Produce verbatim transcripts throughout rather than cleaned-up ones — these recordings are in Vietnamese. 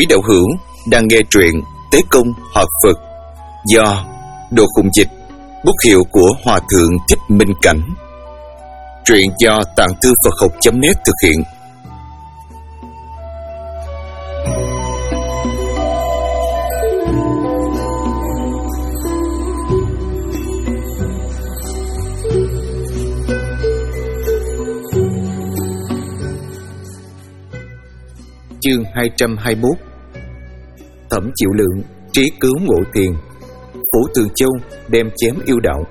Quý đạo hữu đang nghe truyện Tế Công Hợp Phật do Đồ Khùng Dịch, bút hiệu của Hòa Thượng Thích Minh Cảnh. Truyện do Tạng Thư Phật Học chấm net thực hiện. Chương hai trăm hai mươi mốt. Thẩm Chịu Lượng trí cứu Ngộ Tiền, Phủ Tường Châu đem chém yêu đạo.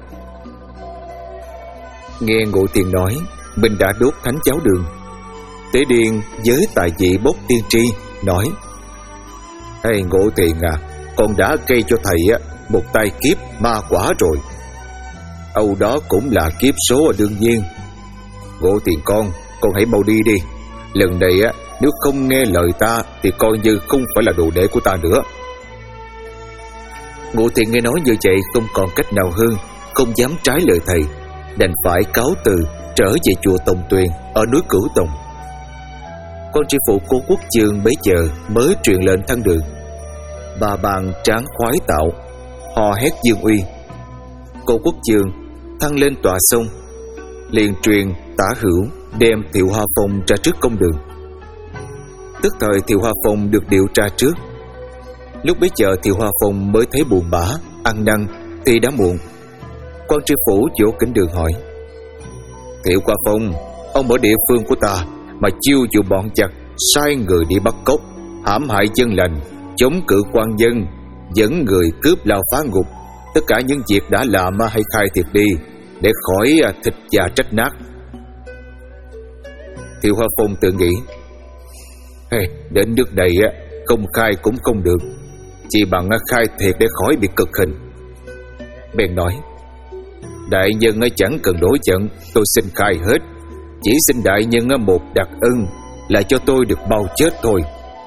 Nghe Ngộ Tiền nói mình đã đốt thánh cháo đường, Tế Điền với tài vị bốc tiên tri nói: "Hey Ngộ Tiền à, con đã gây cho thầy một tay kiếp ma quả rồi. Âu đó cũng là kiếp số đương nhiên. Ngộ Tiền con, con hãy mau đi đi. Lần này á, nếu không nghe lời ta thì coi như không phải là đồ đệ của ta nữa." Ngộ Tiền nghe nói như vậy không còn cách nào hơn, không dám trái lời thầy, đành phải cáo từ trở về chùa Tòng Tuyền ở núi Cửu Tòng. Con tri phụ Cô Quốc Chương bấy giờ mới truyền lệnh thăng đường. Bà bàn tráng khoái tạo, hò hét dương uy. Cô Quốc Chương thăng lên tòa sông, liền truyền Tả Hữu đem Thiệu Hoa Phong ra trước công đường. Tức thời Thiệu Hoa Phong được điều tra trước. Lúc bấy giờ Thiệu Hoa Phong mới thấy buồn bã, ăn năn thì đã muộn. Quan tri phủ vỗ kính đường hỏi: "Thiệu Hoa Phong, ông ở địa phương của ta mà chiêu dụ bọn giặc, sai người đi bắt cóc, hãm hại dân lành, chống cự quan dân, dẫn người cướp lao phá ngục, tất cả những việc đã làm hay khai thiệt đi, để khỏi thịt già trách nát." Thiệu Hoa Phong tự nghĩ: hey, đến nước này không khai cũng không được, chỉ bằng khai thiệt để khỏi bị cực hình. Bèn nói: "Đại nhân chẳng cần đối trận, tôi xin khai hết. Chỉ xin đại nhân một đặc ân là cho tôi được mau chết thôi."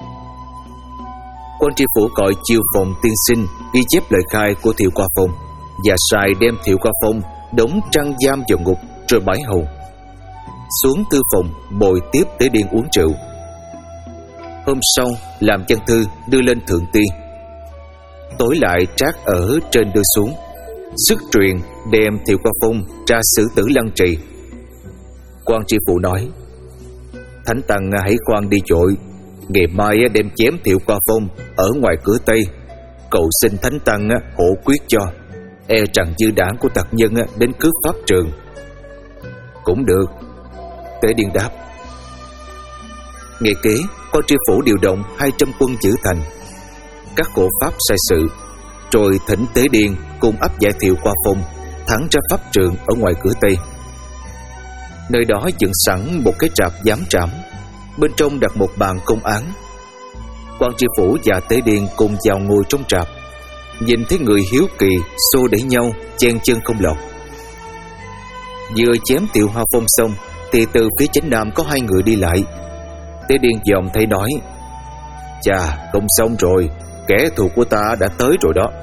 Quan tri phủ gọi chiêu phòng tiên sinh ghi chép lời khai của Thiệu Hoa Phong và sai đem Thiệu Hoa Phong đóng trăng giam vào ngục rồi bãi hầu. Xuống tư phòng bồi tiếp Tế Điền uống rượu. Hôm sau làm văn thư đưa lên thượng tiên. Tối lại trác ở trên đưa xuống, sức truyền đem Thiệu Hoa Phong ra xử tử lăng trì. Quan tri phủ nói: "Thánh tăng hãy khoan đi vội, ngày mai đem chém Thiệu Hoa Phong ở ngoài cửa Tây, cầu xin thánh tăng hộ quyết cho, e rằng dư đảng của tặc nhân đến cướp pháp trường." "Cũng được," Tế Điền đáp. Ngày kế, quan tri phủ điều động hai trăm quân giữ thành. Các hộ pháp sai sự, rồi thỉnh Tế Điền cùng áp giải Thiệu Hoa Phong thẳng ra pháp trường ở ngoài cửa Tây. Nơi đó dựng sẵn một cái trạp giám trảm, bên trong đặt một bàn công án. Quan tri phủ và Tế Điền cùng vào ngồi trong trạp, nhìn thấy người hiếu kỳ xô đẩy nhau, chen chân không lọt. Vừa chém Thiệu Hoa Phong xong thì từ phía chánh nam có hai người đi lại. Tế Điền dòm thấy nói: "Chà, không xong rồi, kẻ thù của ta đã tới rồi đó."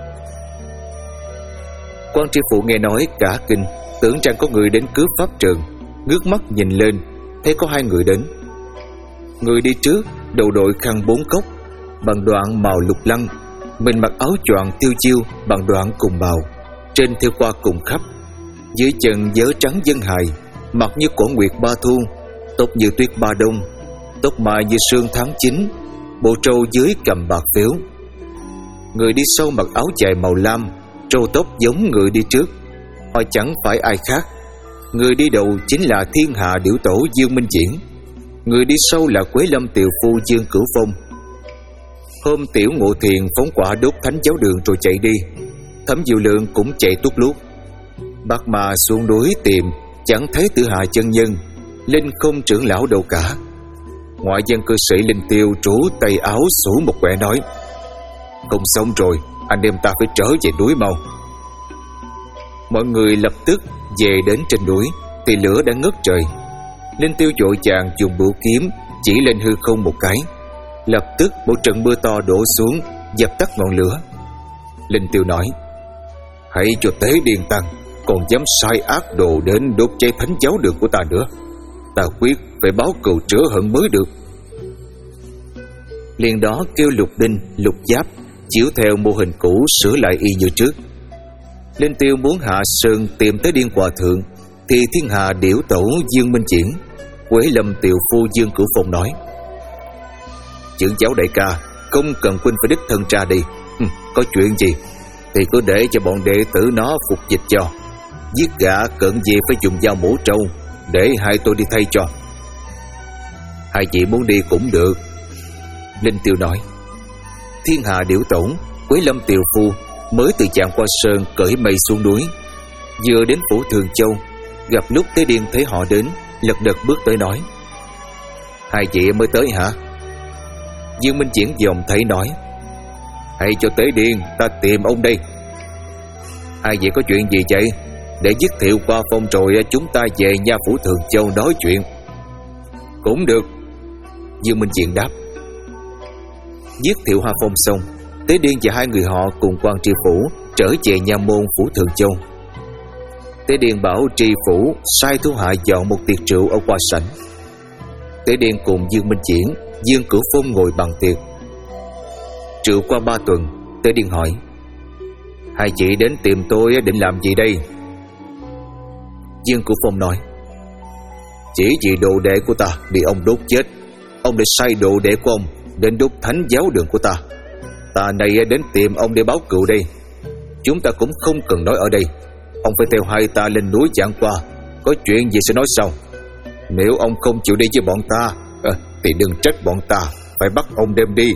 Quan tri phủ nghe nói cả kinh, tưởng rằng có người đến cướp pháp trường, ngước mắt nhìn lên thấy có hai người đến. Người đi trước đầu đội khăn bốn cốc bằng đoạn màu lục lăng, mình mặc áo choàng tiêu chiêu bằng đoạn cùng màu, trên thêu qua cùng khắp, dưới chân vớ trắng dân hài, mặt như cổ nguyệt ba thu, tóc như tuyết ba đông, tóc mai như sương tháng chín, bộ trâu dưới cầm bạc phiếu. Người đi sau mặc áo dài màu lam, trâu tóc giống người đi trước. Họ chẳng phải ai khác, người đi đầu chính là thiên hạ điểu tổ Dương Minh Diễn, người đi sau là Quế Lâm tiều phu Dương Cửu Phong. Hôm Tiểu Ngộ Thiền phóng quả đốt thánh giáo đường rồi chạy đi, Thẩm Diệu Lượng cũng chạy tút lút. Bác Ma xuống núi tìm, chẳng thấy Tử Hà chân nhân, Linh Không trưởng lão đâu cả. Ngoại dân cư sĩ Linh Tiêu trú tay áo xủ một quẻ nói: "Không xong rồi, anh em ta phải trở về núi mau." Mọi người lập tức về đến trên núi thì lửa đã ngất trời. Linh Tiêu vội vàng dùng bửu kiếm chỉ lên hư không một cái, lập tức một trận mưa to đổ xuống dập tắt ngọn lửa. Linh Tiêu nói: "Hãy cho Tế Điền tăng còn dám sai ác đồ đến đốt cháy thánh giáo đường của ta nữa, ta quyết phải báo cừu chữa hận mới được." liền đó kêu Lục Đinh, Lục Giáp chiếu theo mô hình cũ sửa lại y như trước. Linh Tiêu muốn hạ sơn tìm tới Điên Hòa Thượng thì Thiên Hà Điểu Tẩu Dương Minh Triển, Quế Lâm Tiều Phu Dương Cửu Phong nói: "Trưởng cháu đại ca, không cần huynh phải đích thân ra đi. Hừ, có chuyện gì thì cứ để cho bọn đệ tử nó phục dịch cho. Giết gã cận gì phải dùng dao mổ trâu, để hai tôi đi thay cho." "Hai chị muốn đi cũng được," Linh Tiêu nói. Thiên Hà Điểu Tẩu, Quế Lâm Tiều Phu mới từ Trạm Qua Sơn cởi mây xuống núi, vừa đến phủ Thường Châu, gặp lúc Tế Điên thấy họ đến, lật đật bước tới nói: "Hai chị mới tới hả?" Dương Minh Triển dòm thấy nói: "Hãy cho Tế Điên, ta tìm ông đây." "Hai chị có chuyện gì vậy? Để giết Thiệu qua phong rồi chúng ta về nha phủ Thường Châu nói chuyện." "Cũng được," Dương Minh Triển đáp. Giết Thiệu Hoa Phong xong, Tế Điên và hai người họ cùng quan tri phủ trở về nha môn phủ Thường Châu. Tế Điên bảo tri phủ sai thủ hạ dọn một tiệc rượu ở qua sảnh. Tế Điên cùng Dương Minh Triển, Dương Cửu Phong ngồi bàn tiệc. Rượu qua ba tuần, Tế Điên hỏi: "Hai chị đến tìm tôi định làm gì đây?" Dương Cửu Phong nói: "Chỉ vì đồ đệ của ta bị ông đốt chết, ông đã sai đồ đệ của ông đến đốt thánh giáo đường của ta. Ta này đến tìm ông để báo cựu đây. Chúng ta cũng không cần nói ở đây. Ông phải theo hai ta lên núi Giảng Qua, có chuyện gì sẽ nói sau. Nếu ông không chịu đi với bọn ta à, thì đừng trách bọn ta phải bắt ông đem đi."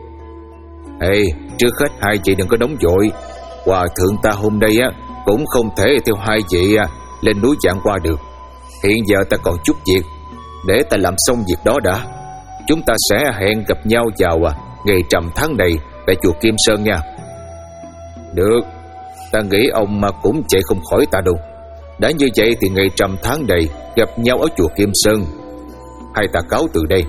"Ê, trước hết hai chị đừng có nóng vội. Hòa thượng ta hôm nay á cũng không thể theo hai chị à, lên núi Giảng Qua được. Hiện giờ ta còn chút việc, để ta làm xong việc đó đã. Chúng ta sẽ hẹn gặp nhau vào à, ngày rằm tháng này tại chùa Kim Sơn nha." "Được, ta nghĩ ông mà cũng chạy không khỏi ta đâu. Đã như vậy thì ngày rằm tháng này gặp nhau ở chùa Kim Sơn. Hai ta cáo từ đây."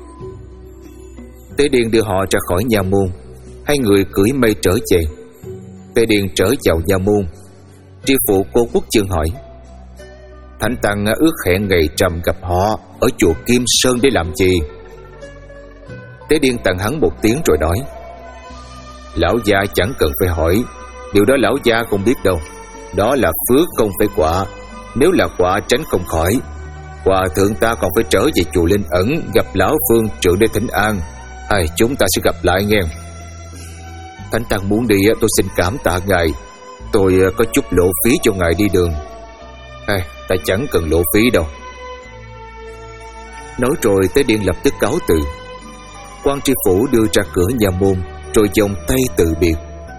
Tế Điên đưa họ ra khỏi nha môn. Hai người cưỡi mây trở về. Tế Điên trở vào nha môn. Tri phụ Cô Quốc Chương hỏi: "Thánh tăng ước hẹn ngày rằm gặp họ ở chùa Kim Sơn để làm gì?" Tế Điên tặng hắn một tiếng rồi nói: "Lão gia chẳng cần phải hỏi, điều đó lão gia không biết đâu. Đó là phước không phải quả. Nếu là quả tránh không khỏi. Hòa thượng ta còn phải trở về chùa Linh Ẩn gặp lão phương trượng để thỉnh an. Ai, chúng ta sẽ gặp lại nghe." "Thánh tăng muốn đi tôi xin cảm tạ ngài. Tôi có chút lộ phí cho ngài đi đường." "Ai, ta chẳng cần lộ phí đâu." Nói rồi Tế Điên lập tức cáo từ. Quan tri phủ đưa ra cửa nhà môn rồi vòng tay từ biệt.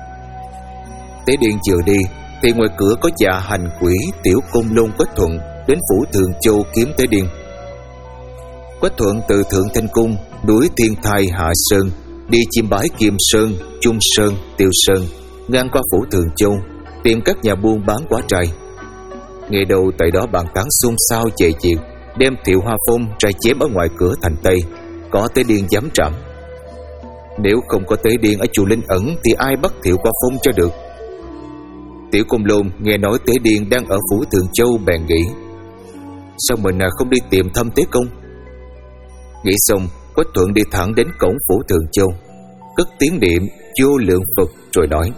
Tế Điên vừa đi thì ngoài cửa có dạ hành quỷ Tiểu Côn Lôn Quách Thuận đến phủ Thường Châu kiếm Tế Điên. Quách Thuận từ Thượng Thanh Cung, núi Thiên Thai hạ sơn, đi chiêm bái Kim Sơn, Trung Sơn, Tiêu Sơn, ngang qua phủ Thường Châu, tìm các nhà buôn bán quá trai. Ngày đầu tại đó bàn tán xôn xao về chuyện đem Thiệu Hoa Phong ra chém ở ngoài cửa thành Tây, có Tế Điên dám trảm. Nếu không có Tế Điên ở chùa Linh Ẩn thì ai bắt Thiệu Hoa Phong cho được. Tiểu Côn Lôn nghe nói Tế Điên đang ở phủ Thường Châu bèn nghĩ: sao mình không đi tìm thăm Tế Công? Nghĩ xong, Quách Thuận đi thẳng đến cổng phủ Thường Châu, cất tiếng niệm vô lượng Phật rồi nói: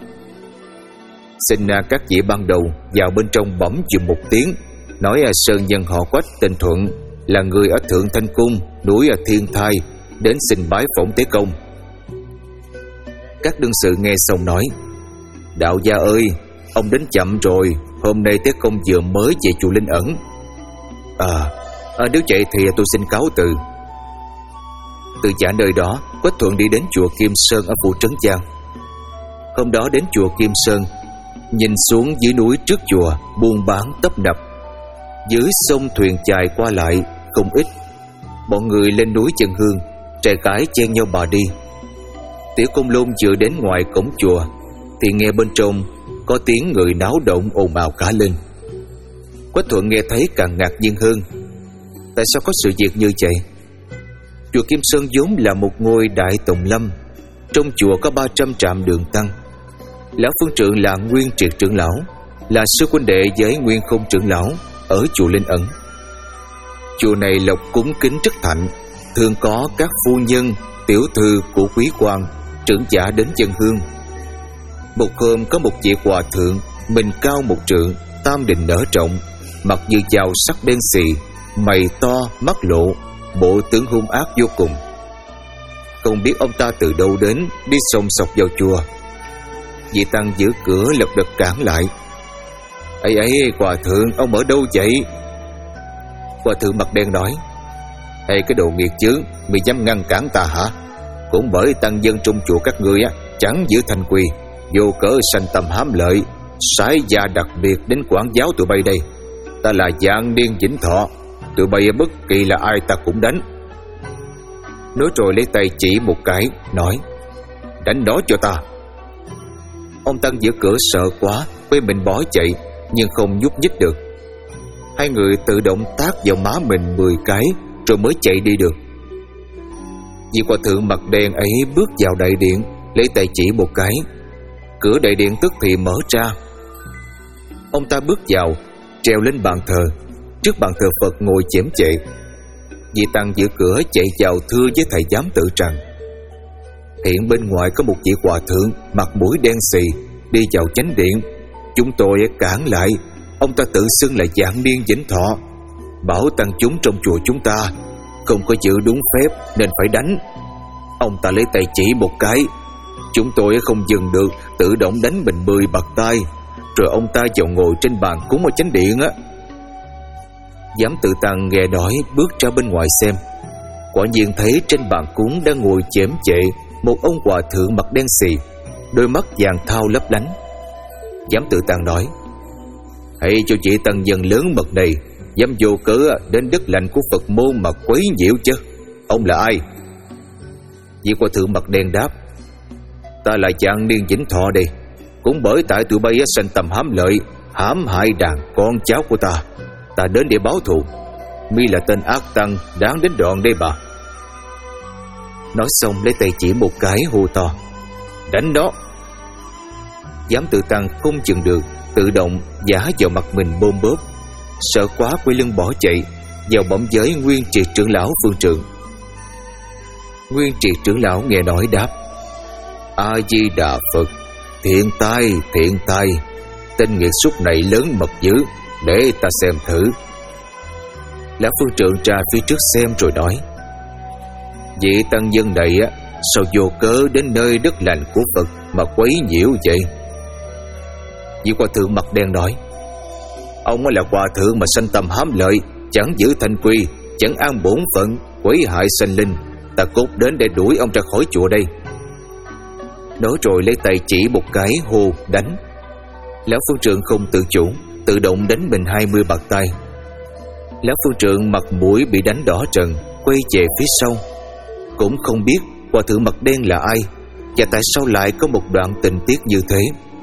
xin các vị ban đầu vào bên trong bẩm dùm một tiếng, nói sơn nhân họ Quách tên Thuận, là người ở Thượng Thanh Cung, núi ở Thiên Thai, đến xin bái phỏng Tế Công. Các đương sự nghe xong nói: đạo gia ơi, ông đến chậm rồi, hôm nay Tế Công vừa mới về chùa Linh Ẩn. À, à nếu vậy thì tôi xin cáo từ. Từ giả nơi đó, Quách Thuận đi đến chùa Kim Sơn ở phủ Trấn Giang. Hôm đó đến chùa Kim Sơn, nhìn xuống dưới núi trước chùa buôn bán tấp nập, dưới sông thuyền chài qua lại không ít. Bọn người lên núi chân hương, trai gái chen nhau bà đi. Tiểu Côn Lôn vừa đến ngoài cổng chùa thì nghe bên trong có tiếng người náo động ồn ào cả lên. Quách Thuận nghe thấy càng ngạc nhiên hơn. Tại sao có sự việc như vậy? Chùa Kim Sơn vốn là một ngôi đại tùng lâm, trong chùa có ba trăm trạm đường tăng. Lão Phương Trượng là Nguyên Triệt trưởng lão, là sư huynh đệ với Nguyên Không trưởng lão ở chùa Linh Ẩn. Chùa này lộc cúng kính rất thạnh, thường có các phu nhân, tiểu thư của quý quan, trưởng giả đến dân hương. Một hôm có một vị hòa thượng, mình cao một trượng, tam đình nở rộng, mặt như dao sắc đen xì, mày to, mắt lộ, bộ tướng hung ác vô cùng. Không biết ông ta từ đâu đến, đi xông xọc vào chùa. Vị tăng giữ cửa lật đật cản lại. Ấy ấy, hòa thượng, ông ở đâu vậy? Hòa thượng mặt đen nói: Ê cái đồ nghiệt chướng, mày dám ngăn cản ta hả? Cũng bởi tăng dân trong chùa các ngươi á, chẳng giữ thành quy, vô cớ sanh tâm hám lợi, sái gia đặc biệt đến quản giáo tụi bay đây. Ta là Dạng Niên Vĩnh Thọ, tụi bay bất kỳ là ai ta cũng đánh. Nói rồi lấy tay chỉ một cái, nói: Đánh đó cho ta. Ông tăng giữ cửa sợ quá, quay mình bỏ chạy, nhưng không nhúc nhích được. Hai người tự động tát vào má mình mười cái, rồi mới chạy đi được. Vị hòa thượng mặt đen ấy bước vào đại điện, lấy tay chỉ một cái, cửa đại điện tức thì mở ra. Ông ta bước vào, treo lên bàn thờ. Trước bàn thờ Phật ngồi chém chệ. Vị tăng giữ cửa chạy vào thưa với thầy giám tự rằng: Hiện bên ngoài có một vị hòa thượng mặt mũi đen xì đi vào chánh điện. Chúng tôi cản lại. Ông ta tự xưng là Dạng Niên Vĩnh Thọ, bảo tăng chúng trong chùa chúng ta không có giữ đúng phép nên phải đánh. Ông ta lấy tay chỉ một cái, chúng tôi không dừng được, tự động đánh mình mười bạt tay. Rồi ông ta vào ngồi trên bàn cúng ở chánh điện á. Giám tự tăng nghe nói bước ra bên ngoài xem. Quả nhiên thấy trên bàn cúng đang ngồi chém chệ một ông hòa thượng mặt đen xì, đôi mắt vàng thao lấp lánh. Giám tự tăng nói: Hãy cho chị tăng nhân lớn mật này dám vô cớ đến đất lành của Phật môn mà quấy nhiễu chứ. Ông là ai? Vị hòa thượng mặt đen đáp: Ta là Dạng Niên Vĩnh Thọ đây. Cũng bởi tại tụi bay sanh tầm hám lợi, hãm hại đàn con cháu của ta, ta đến để báo thù. Mi là tên ác tăng đáng đến đoạn đây bà. Nói xong lấy tay chỉ một cái hô to: Đánh đó! Giám tự tăng không chừng được, tự động giả vào mặt mình bôm bốp, sợ quá quay lưng bỏ chạy vào bẩm giới Nguyên Triệt trưởng lão phương trượng. Nguyên Triệt trưởng lão nghe nói đáp: A Di Đà Phật, thiện tai, thiện tai, tên nghiệt xúc này lớn mật dữ, để ta xem thử. Lão phương trượng ra phía trước xem rồi nói: Vị tăng nhân này á, sao vô cớ đến nơi đất lành của Phật mà quấy nhiễu vậy? Vị hòa thượng mặt đen nói: Ông là hòa thượng mà sanh tâm hám lợi, chẳng giữ thanh quy, chẳng an bổn phận, quấy hại sanh linh. Ta cốt đến để đuổi ông ra khỏi chùa đây. Nói rồi lấy tay chỉ một cái hô đánh. Lão phương trượng không tự chủ, tự động đánh mình hai mươi bạt tay. Lão phương trượng mặt mũi bị đánh đỏ trần, quay về phía sau, cũng không biết hòa thượng mặt đen là ai, và tại sao lại có một đoạn tình tiết như thế.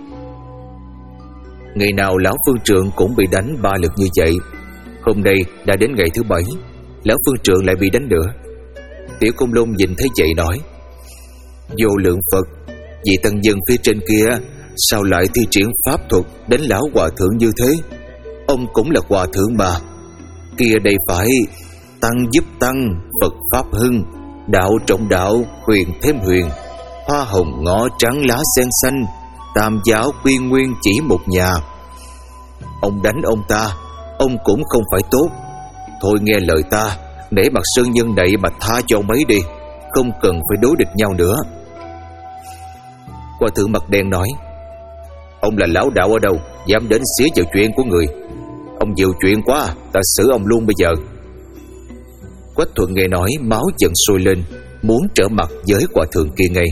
Ngày nào lão phương trượng cũng bị đánh ba lượt như vậy. Hôm nay đã đến ngày thứ bảy, lão phương trượng lại bị đánh nữa. Tiểu Côn Lôn nhìn thấy vậy nói: Vô lượng Phật, vị tăng nhân phía trên kia sao lại thi triển pháp thuật đánh lão hòa thượng như thế? Ông cũng là hòa thượng mà. Kia đây phải tăng giúp tăng, Phật pháp hưng, đạo trọng đạo, huyền thêm huyền, hoa hồng ngõ trắng lá sen xanh, tam giáo quy nguyên chỉ một nhà. Ông đánh ông ta, ông cũng không phải tốt. Thôi nghe lời ta, để mặt sơn nhân này mà tha cho mấy đi, không cần phải đối địch nhau nữa. Hòa thượng mặt đen nói: Ông là lão đạo ở đâu, dám đến xía vào chuyện của người? Ông nhiều chuyện quá, ta xử ông luôn bây giờ. Quách Thuận nghe nói máu dần sôi lên, muốn trở mặt với hòa thượng kia ngay.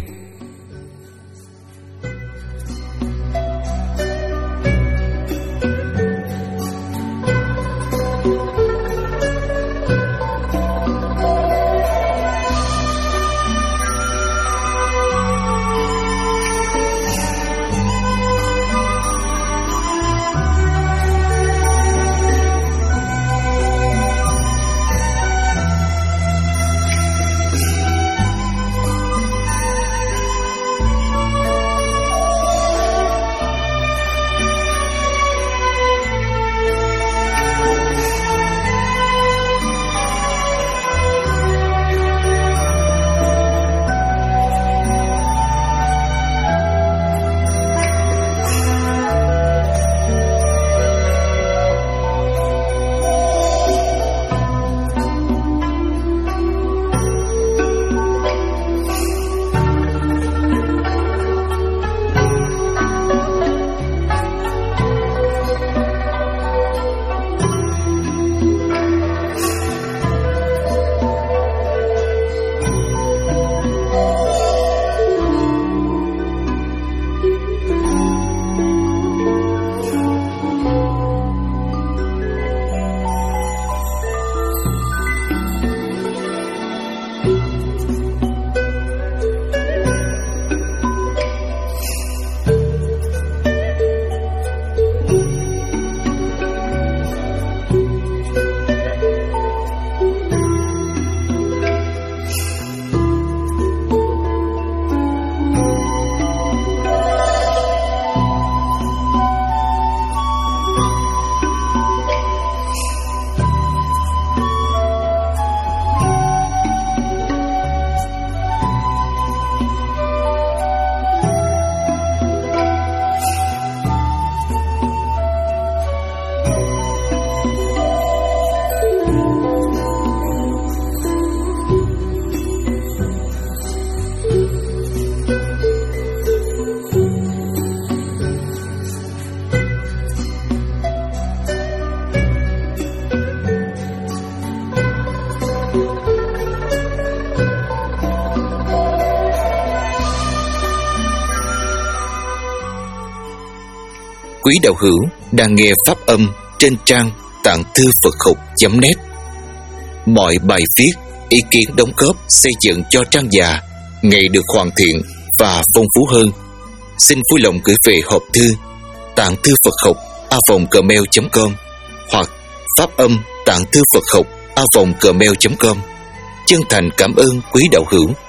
quý đạo hữu đang nghe pháp âm trên trang tạng thư Phật học chấm net. Mọi bài viết, ý kiến đóng góp xây dựng cho trang già ngày được hoàn thiện và phong phú hơn. Xin vui lòng gửi về hộp thư tạng thư Phật học a vòng gmail chấm com hoặc pháp âm tạng thư Phật học a vòng gmail chấm com. Chân thành cảm ơn quý đạo hữu